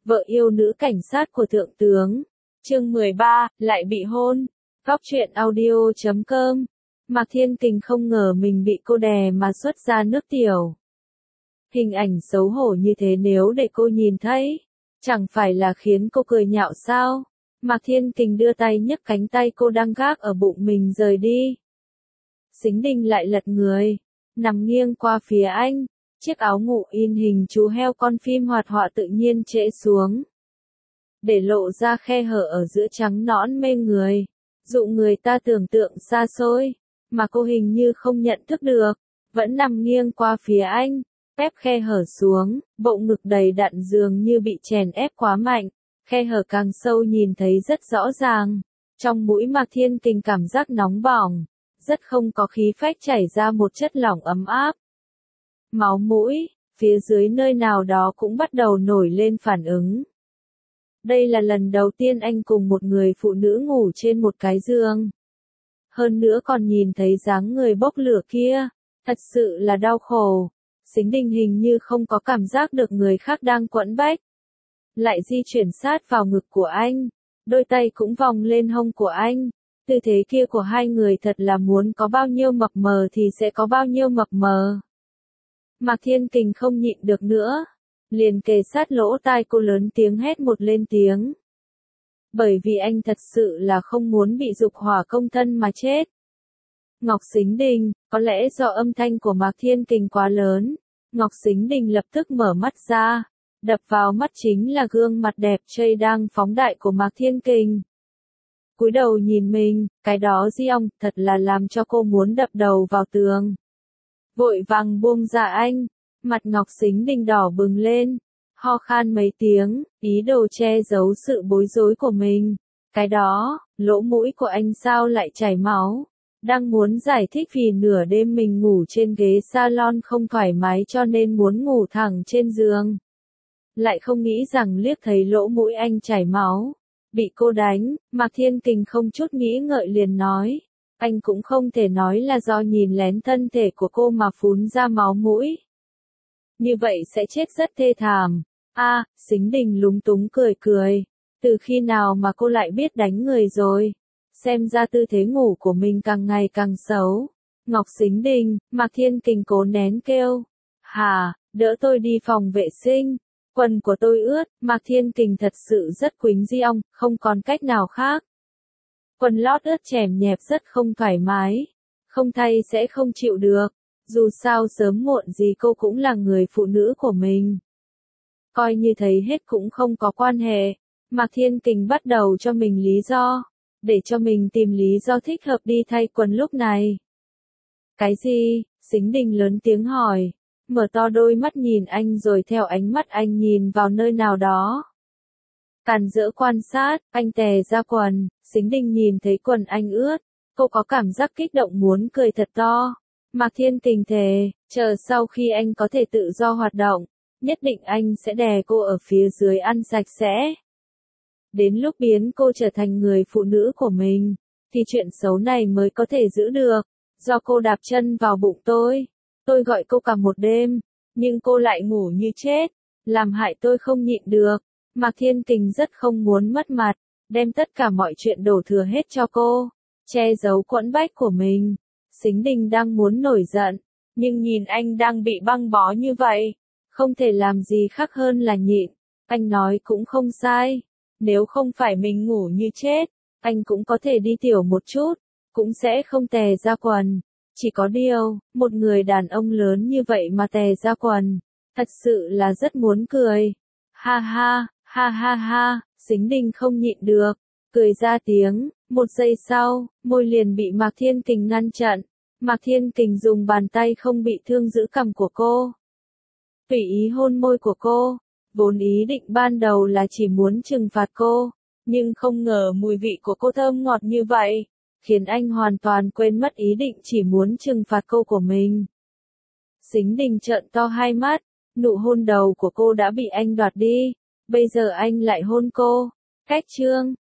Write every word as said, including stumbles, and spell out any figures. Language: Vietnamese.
vợ yêu nữ cảnh sát của thượng tướng. Chương mười ba, lại bị hôn. Góc truyện audio chấm com. Mạc Thiên Kình không ngờ mình bị cô đè mà xuất ra nước tiểu. Hình ảnh xấu hổ như thế nếu để cô nhìn thấy, chẳng phải là khiến cô cười nhạo sao? Mạc Thiên Kình đưa tay nhấc cánh tay cô đang gác ở bụng mình rời đi. Sính Đình lại lật người, nằm nghiêng qua phía anh, chiếc áo ngủ in hình chú heo con phim hoạt họa tự nhiên trễ xuống, để lộ ra khe hở ở giữa trắng nõn mê người, dụ người ta tưởng tượng xa xôi, mà cô hình như không nhận thức được, vẫn nằm nghiêng qua phía anh, ép khe hở xuống, bộ ngực đầy đặn dường như bị chèn ép quá mạnh, khe hở càng sâu nhìn thấy rất rõ ràng, trong mũi Mạc Thiên Kình cảm giác nóng bỏng, rất không có khí phách chảy ra một chất lỏng ấm áp. Máu mũi, phía dưới nơi nào đó cũng bắt đầu nổi lên phản ứng. Đây là lần đầu tiên anh cùng một người phụ nữ ngủ trên một cái giường. Hơn nữa còn nhìn thấy dáng người bốc lửa kia, thật sự là đau khổ. Sính Đình hình như không có cảm giác được người khác đang quẫn bách. Lại di chuyển sát vào ngực của anh, đôi tay cũng vòng lên hông của anh. Tư thế kia của hai người thật là muốn có bao nhiêu mập mờ thì sẽ có bao nhiêu mập mờ. Mạc Thiên Kình không nhịn được nữa, liền kề sát lỗ tai cô lớn tiếng hét một lên tiếng. Bởi vì anh thật sự là không muốn bị dục hỏa công thân mà chết. Ngọc Sính Đình, có lẽ do âm thanh của Mạc Thiên Kình quá lớn, Ngọc Sính Đình lập tức mở mắt ra, đập vào mắt chính là gương mặt đẹp trai đang phóng đại của Mạc Thiên Kình. Cúi đầu nhìn mình, cái đó di ong, thật là làm cho cô muốn đập đầu vào tường. Vội vàng buông ra anh, mặt Ngọc Sính Đình đỏ bừng lên, ho khan mấy tiếng, ý đồ che giấu sự bối rối của mình. Cái đó, lỗ mũi của anh sao lại chảy máu? Đang muốn giải thích vì nửa đêm mình ngủ trên ghế salon không thoải mái cho nên muốn ngủ thẳng trên giường. Lại không nghĩ rằng liếc thấy lỗ mũi anh chảy máu. Bị cô đánh, Mạc Thiên Kình không chút nghĩ ngợi liền nói. Anh cũng không thể nói là do nhìn lén thân thể của cô mà phun ra máu mũi. Như vậy sẽ chết rất thê thảm. A, à, Sính Đình lúng túng cười cười. Từ khi nào mà cô lại biết đánh người rồi? Xem ra tư thế ngủ của mình càng ngày càng xấu. Ngọc Sính Đình, Mạc Thiên Kình cố nén kêu. Hà, đỡ tôi đi phòng vệ sinh. Quần của tôi ướt, Mạc Thiên Kình thật sự rất quýnh di ong, không còn cách nào khác. Quần lót ướt chèm nhẹp rất không thoải mái. Không thay sẽ không chịu được. Dù sao sớm muộn gì cô cũng là người phụ nữ của mình. Coi như thấy hết cũng không có quan hệ. Mạc Thiên Kình bắt đầu cho mình lý do. Để cho mình tìm lý do thích hợp đi thay quần lúc này. Cái gì? Sính Đình lớn tiếng hỏi. Mở to đôi mắt nhìn anh rồi theo ánh mắt anh nhìn vào nơi nào đó. Càn rỡ quan sát, anh tè ra quần, Sính Đình nhìn thấy quần anh ướt. Cô có cảm giác kích động muốn cười thật to. Mạc Thiên Kình thề, chờ sau khi anh có thể tự do hoạt động, nhất định anh sẽ đè cô ở phía dưới ăn sạch sẽ. Đến lúc biến cô trở thành người phụ nữ của mình, thì chuyện xấu này mới có thể giữ được. Do cô đạp chân vào bụng tôi, tôi gọi cô cả một đêm, nhưng cô lại ngủ như chết, làm hại tôi không nhịn được. Mạc Thiên Kình rất không muốn mất mặt, đem tất cả mọi chuyện đổ thừa hết cho cô, che giấu quẫn bách của mình. Sính Đình đang muốn nổi giận, nhưng nhìn anh đang bị băng bó như vậy, không thể làm gì khác hơn là nhịn. Anh nói cũng không sai, nếu không phải mình ngủ như chết, anh cũng có thể đi tiểu một chút, cũng sẽ không tè ra quần. Chỉ có điều, một người đàn ông lớn như vậy mà tè ra quần, thật sự là rất muốn cười. Ha ha, ha ha ha, Sính Đình không nhịn được, cười ra tiếng. Một giây sau, môi liền bị Mạc Thiên Kình ngăn chặn. Mạc Thiên Kình dùng bàn tay không bị thương giữ cằm của cô. Tùy ý hôn môi của cô. Vốn ý định ban đầu là chỉ muốn trừng phạt cô, nhưng không ngờ mùi vị của cô thơm ngọt như vậy, khiến anh hoàn toàn quên mất ý định chỉ muốn trừng phạt cô của mình. Sính Đình trợn to hai mắt, nụ hôn đầu của cô đã bị anh đoạt đi, bây giờ anh lại hôn cô. Cách chương